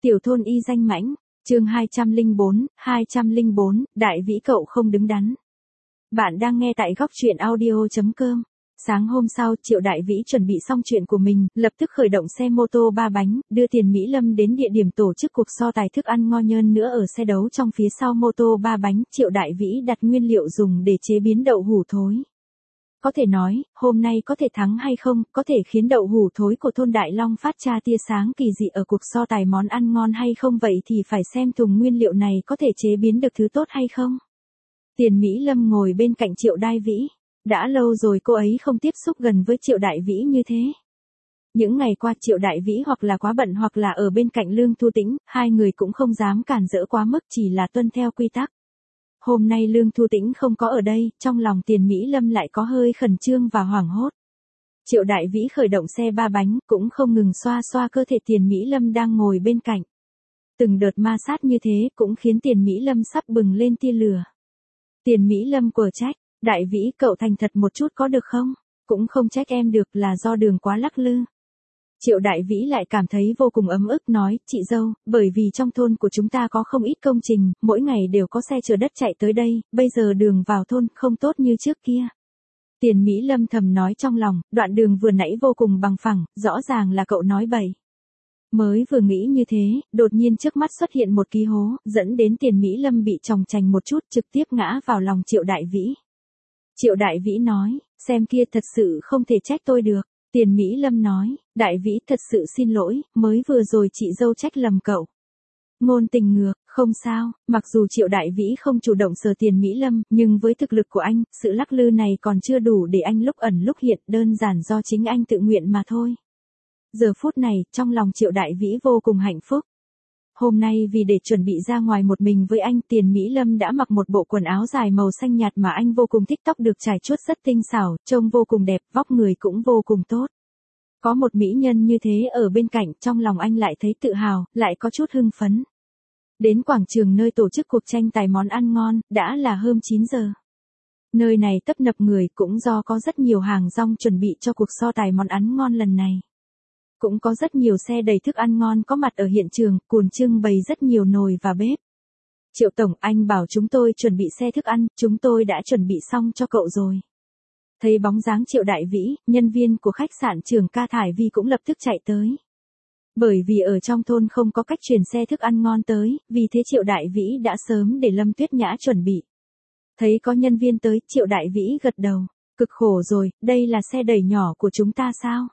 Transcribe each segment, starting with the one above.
Tiểu thôn y danh mãnh, chương 204, đại vĩ cậu không đứng đắn. Bạn đang nghe tại góc truyện audio.com. Sáng hôm sau, Triệu Đại Vĩ chuẩn bị xong chuyện của mình, lập tức khởi động xe mô tô 3 bánh, đưa Tiền Mỹ Lâm đến địa điểm tổ chức cuộc so tài thức ăn ngon nhơn nữa ở xe đấu trong phía sau mô tô 3 bánh. Triệu Đại Vĩ đặt nguyên liệu dùng để chế biến đậu hủ thối. Có thể nói, hôm nay có thể thắng hay không, có thể khiến đậu hủ thối của thôn Đại Long phát ra tia sáng kỳ dị ở cuộc so tài món ăn ngon hay không, vậy thì phải xem thùng nguyên liệu này có thể chế biến được thứ tốt hay không. Tiền Mỹ Lâm ngồi bên cạnh Triệu Đại Vĩ. Đã lâu rồi cô ấy không tiếp xúc gần với Triệu Đại Vĩ như thế. Những ngày qua Triệu Đại Vĩ hoặc là quá bận hoặc là ở bên cạnh Lương Thu Tĩnh, hai người cũng không dám cản rỡ quá mức, chỉ là tuân theo quy tắc. Hôm nay Lương Thu Tĩnh không có ở đây, trong lòng Tiền Mỹ Lâm lại có hơi khẩn trương và hoảng hốt. Triệu Đại Vĩ khởi động xe 3 bánh, cũng không ngừng xoa xoa cơ thể Tiền Mỹ Lâm đang ngồi bên cạnh. Từng đợt ma sát như thế cũng khiến Tiền Mỹ Lâm sắp bừng lên tia lửa. Tiền Mỹ Lâm quở trách, Đại Vĩ cậu thành thật một chút có được không? Cũng không trách em được, là do đường quá lắc lư. Triệu Đại Vĩ lại cảm thấy vô cùng ấm ức nói, chị dâu, bởi vì trong thôn của chúng ta có không ít công trình, mỗi ngày đều có xe chở đất chạy tới đây, bây giờ đường vào thôn không tốt như trước kia. Tiền Mỹ Lâm thầm nói trong lòng, đoạn đường vừa nãy vô cùng bằng phẳng, rõ ràng là cậu nói bậy. Mới vừa nghĩ như thế, đột nhiên trước mắt xuất hiện một ký hố, dẫn đến Tiền Mỹ Lâm bị chòng chành một chút, trực tiếp ngã vào lòng Triệu Đại Vĩ. Triệu Đại Vĩ nói, xem kia thật sự không thể trách tôi được. Tiền Mỹ Lâm nói, Đại Vĩ thật sự xin lỗi, mới vừa rồi chị dâu trách lầm cậu. Ngôn tình ngược, không sao, mặc dù Triệu Đại Vĩ không chủ động sờ Tiền Mỹ Lâm, nhưng với thực lực của anh, sự lắc lư này còn chưa đủ để anh lúc ẩn lúc hiện, đơn giản do chính anh tự nguyện mà thôi. Giờ phút này, trong lòng Triệu Đại Vĩ vô cùng hạnh phúc. Hôm nay vì để chuẩn bị ra ngoài một mình với anh, Tiền Mỹ Lâm đã mặc một bộ quần áo dài màu xanh nhạt mà anh vô cùng thích, tóc được trải chuốt rất tinh xảo, trông vô cùng đẹp, vóc người cũng vô cùng tốt. Có một mỹ nhân như thế ở bên cạnh, trong lòng anh lại thấy tự hào, lại có chút hưng phấn. Đến quảng trường nơi tổ chức cuộc tranh tài món ăn ngon, đã là hơn 9 giờ. Nơi này tấp nập người, cũng do có rất nhiều hàng rong chuẩn bị cho cuộc so tài món ăn ngon lần này. Cũng có rất nhiều xe đầy thức ăn ngon có mặt ở hiện trường, cuồn trưng bày rất nhiều nồi và bếp. Triệu Tổng, anh bảo chúng tôi chuẩn bị xe thức ăn, chúng tôi đã chuẩn bị xong cho cậu rồi. Thấy bóng dáng Triệu Đại Vĩ, nhân viên của khách sạn Trường Ca Thải Vi cũng lập tức chạy tới. Bởi vì ở trong thôn không có cách chuyển xe thức ăn ngon tới, vì thế Triệu Đại Vĩ đã sớm để Lâm Tuyết Nhã chuẩn bị. Thấy có nhân viên tới, Triệu Đại Vĩ gật đầu. Cực khổ rồi, đây là xe đẩy nhỏ của chúng ta sao?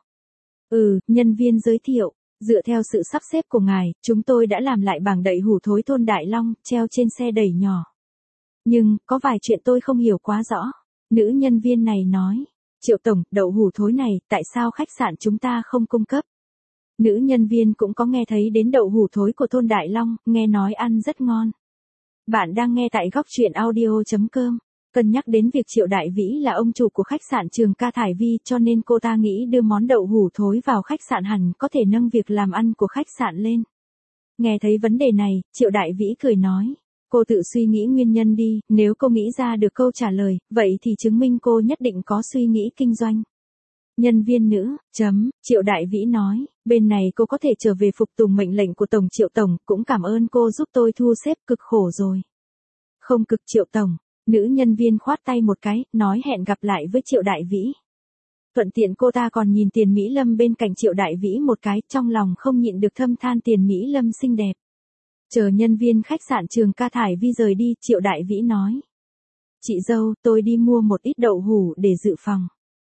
Nhân viên giới thiệu, dựa theo sự sắp xếp của ngài, chúng tôi đã làm lại bảng đậy hủ thối thôn Đại Long, treo trên xe đẩy nhỏ. Nhưng, có vài chuyện tôi không hiểu quá rõ. Nữ nhân viên này nói, Triệu Tổng, đậu hủ thối này, tại sao khách sạn chúng ta không cung cấp? Nữ nhân viên cũng có nghe thấy đến đậu hủ thối của thôn Đại Long, nghe nói ăn rất ngon. Bạn đang nghe tại góc truyện audio.com. Cân nhắc đến việc Triệu Đại Vĩ là ông chủ của khách sạn Trường Ca Thải Vi, cho nên cô ta nghĩ đưa món đậu hủ thối vào khách sạn hẳn có thể nâng việc làm ăn của khách sạn lên. Nghe thấy vấn đề này, Triệu Đại Vĩ cười nói, cô tự suy nghĩ nguyên nhân đi, nếu cô nghĩ ra được câu trả lời, vậy thì chứng minh cô nhất định có suy nghĩ kinh doanh. Nhân viên nữ, Triệu Đại Vĩ nói, bên này cô có thể trở về phục tùng mệnh lệnh của Tổng Triệu Tổng, cũng cảm ơn cô giúp tôi thu xếp, cực khổ rồi. Không cực Triệu Tổng. Nữ nhân viên khoát tay một cái, nói hẹn gặp lại với Triệu Đại Vĩ. Thuận tiện cô ta còn nhìn Tiền Mỹ Lâm bên cạnh Triệu Đại Vĩ một cái, trong lòng không nhịn được thâm than Tiền Mỹ Lâm xinh đẹp. Chờ nhân viên khách sạn Trường Ca Thải Vi rời đi, Triệu Đại Vĩ nói. Chị dâu, tôi đi mua một ít đậu hủ để dự phòng.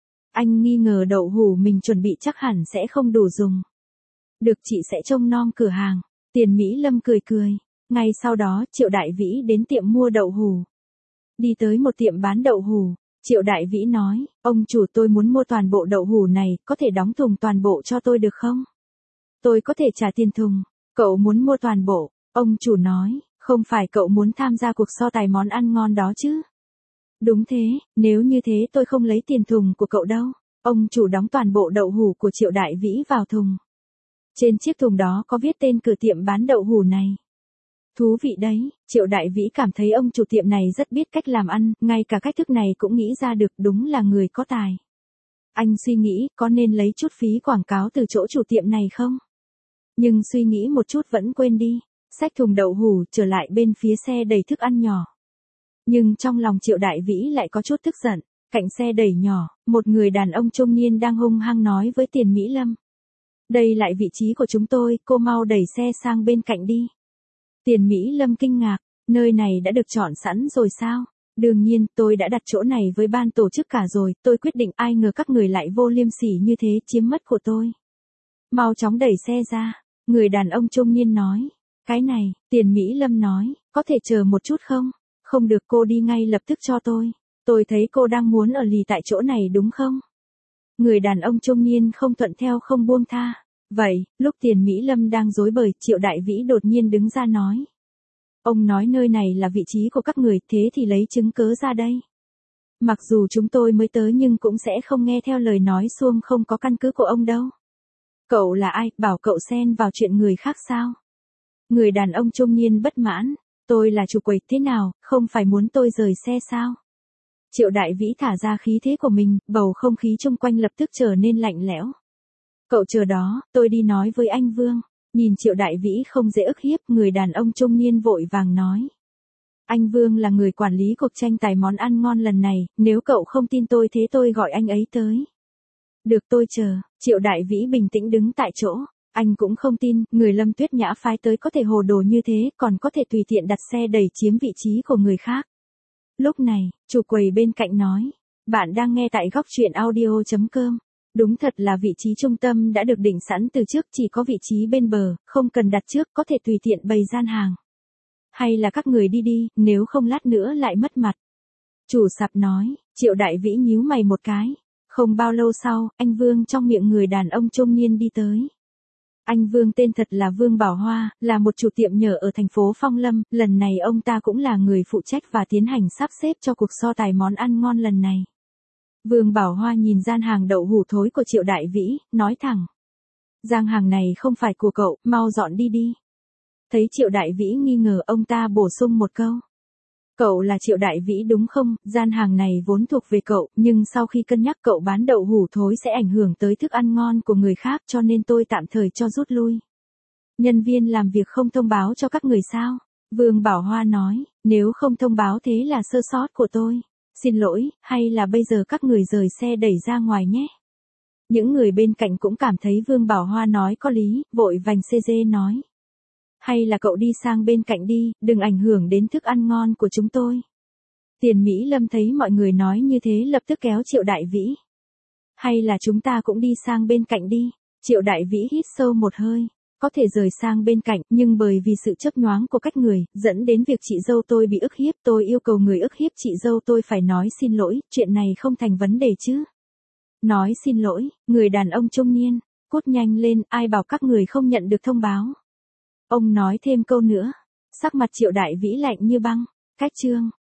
Anh nghi ngờ đậu hủ mình chuẩn bị chắc hẳn sẽ không đủ dùng. Được, chị sẽ trông nom cửa hàng. Tiền Mỹ Lâm cười cười. Ngay sau đó, Triệu Đại Vĩ đến tiệm mua đậu hủ. Đi tới một tiệm bán đậu hủ, Triệu Đại Vĩ nói, ông chủ, tôi muốn mua toàn bộ đậu hủ này, có thể đóng thùng toàn bộ cho tôi được không? Tôi có thể trả tiền thùng. Cậu muốn mua toàn bộ? Ông chủ nói, không phải cậu muốn tham gia cuộc so tài món ăn ngon đó chứ? Đúng thế, nếu như thế tôi không lấy tiền thùng của cậu đâu. Ông chủ đóng toàn bộ đậu hủ của Triệu Đại Vĩ vào thùng. Trên chiếc thùng đó có viết tên cửa tiệm bán đậu hủ này. Thú vị đấy, Triệu Đại Vĩ cảm thấy ông chủ tiệm này rất biết cách làm ăn, ngay cả cách thức này cũng nghĩ ra được, đúng là người có tài. Anh suy nghĩ, có nên lấy chút phí quảng cáo từ chỗ chủ tiệm này không? Nhưng suy nghĩ một chút vẫn quên đi, xách thùng đậu hủ trở lại bên phía xe đầy thức ăn nhỏ. Nhưng trong lòng Triệu Đại Vĩ lại có chút tức giận, cạnh xe đẩy nhỏ, một người đàn ông trung niên đang hung hăng nói với Tiền Mỹ Lâm. Đây lại vị trí của chúng tôi, cô mau đẩy xe sang bên cạnh đi. Tiền Mỹ Lâm kinh ngạc, nơi này đã được chọn sẵn rồi sao? Đương nhiên, tôi đã đặt chỗ này với ban tổ chức cả rồi, tôi quyết định ai ngờ các người lại vô liêm sỉ như thế chiếm mất của tôi. Mau chóng đẩy xe ra, người đàn ông trung niên nói. Cái này, Tiền Mỹ Lâm nói, có thể chờ một chút không? Không được, cô đi ngay lập tức cho tôi. Tôi thấy cô đang muốn ở lì tại chỗ này đúng không? Người đàn ông trung niên không thuận theo không buông tha. Vậy, lúc Tiền Mỹ Lâm đang rối bời, Triệu Đại Vĩ đột nhiên đứng ra nói. Ông nói nơi này là vị trí của các người, thế thì lấy chứng cớ ra đây. Mặc dù chúng tôi mới tới nhưng cũng sẽ không nghe theo lời nói suông không có căn cứ của ông đâu. Cậu là ai, bảo cậu xen vào chuyện người khác sao? Người đàn ông trung niên bất mãn. Tôi là chủ quầy, thế nào, không phải muốn tôi rời xe sao? Triệu Đại Vĩ thả ra khí thế của mình, bầu không khí chung quanh lập tức trở nên lạnh lẽo. Cậu chờ đó, tôi đi nói với anh Vương. Nhìn Triệu Đại Vĩ không dễ ức hiếp, người đàn ông trung niên vội vàng nói. Anh Vương là người quản lý cuộc tranh tài món ăn ngon lần này, nếu cậu không tin tôi thế tôi gọi anh ấy tới. Được, tôi chờ. Triệu Đại Vĩ bình tĩnh đứng tại chỗ. Anh cũng không tin, người Lâm Tuyết Nhã phái tới có thể hồ đồ như thế, còn có thể tùy tiện đặt xe đẩy chiếm vị trí của người khác. Lúc này, chủ quầy bên cạnh nói, bạn đang nghe tại góc truyện audio.com. Đúng thật là vị trí trung tâm đã được định sẵn từ trước, chỉ có vị trí bên bờ, không cần đặt trước, có thể tùy tiện bày gian hàng. Hay là các người đi đi, nếu không lát nữa lại mất mặt. Chủ sạp nói. Triệu Đại Vĩ nhíu mày một cái. Không bao lâu sau, anh Vương trong miệng người đàn ông trung niên đi tới. Anh Vương tên thật là Vương Bảo Hoa, là một chủ tiệm nhở ở thành phố Phong Lâm, lần này ông ta cũng là người phụ trách và tiến hành sắp xếp cho cuộc so tài món ăn ngon lần này. Vương Bảo Hoa nhìn gian hàng đậu hủ thối của Triệu Đại Vĩ, nói thẳng. Gian hàng này không phải của cậu, mau dọn đi đi. Thấy Triệu Đại Vĩ nghi ngờ, ông ta bổ sung một câu. Cậu là Triệu Đại Vĩ đúng không? Gian hàng này vốn thuộc về cậu, nhưng sau khi cân nhắc cậu bán đậu hủ thối sẽ ảnh hưởng tới thức ăn ngon của người khác cho nên tôi tạm thời cho rút lui. Nhân viên làm việc không thông báo cho các người sao? Vương Bảo Hoa nói, nếu không thông báo thế là sơ sót của tôi. Xin lỗi, hay là bây giờ các người rời xe đẩy ra ngoài nhé. Những người bên cạnh cũng cảm thấy Vương Bảo Hoa nói có lý, vội vành CG nói. Hay là cậu đi sang bên cạnh đi, đừng ảnh hưởng đến thức ăn ngon của chúng tôi. Tiền Mỹ Lâm thấy mọi người nói như thế lập tức kéo Triệu Đại Vĩ. Hay là chúng ta cũng đi sang bên cạnh đi. Triệu Đại Vĩ hít sâu một hơi. Có thể rời sang bên cạnh, nhưng bởi vì sự chớp nhoáng của các người, dẫn đến việc chị dâu tôi bị ức hiếp, tôi yêu cầu người ức hiếp chị dâu tôi phải nói xin lỗi, chuyện này không thành vấn đề chứ. Nói xin lỗi, người đàn ông trung niên, cút nhanh lên, ai bảo các người không nhận được thông báo. Ông nói thêm câu nữa, sắc mặt Triệu Đại Vĩ lạnh như băng, cách chương.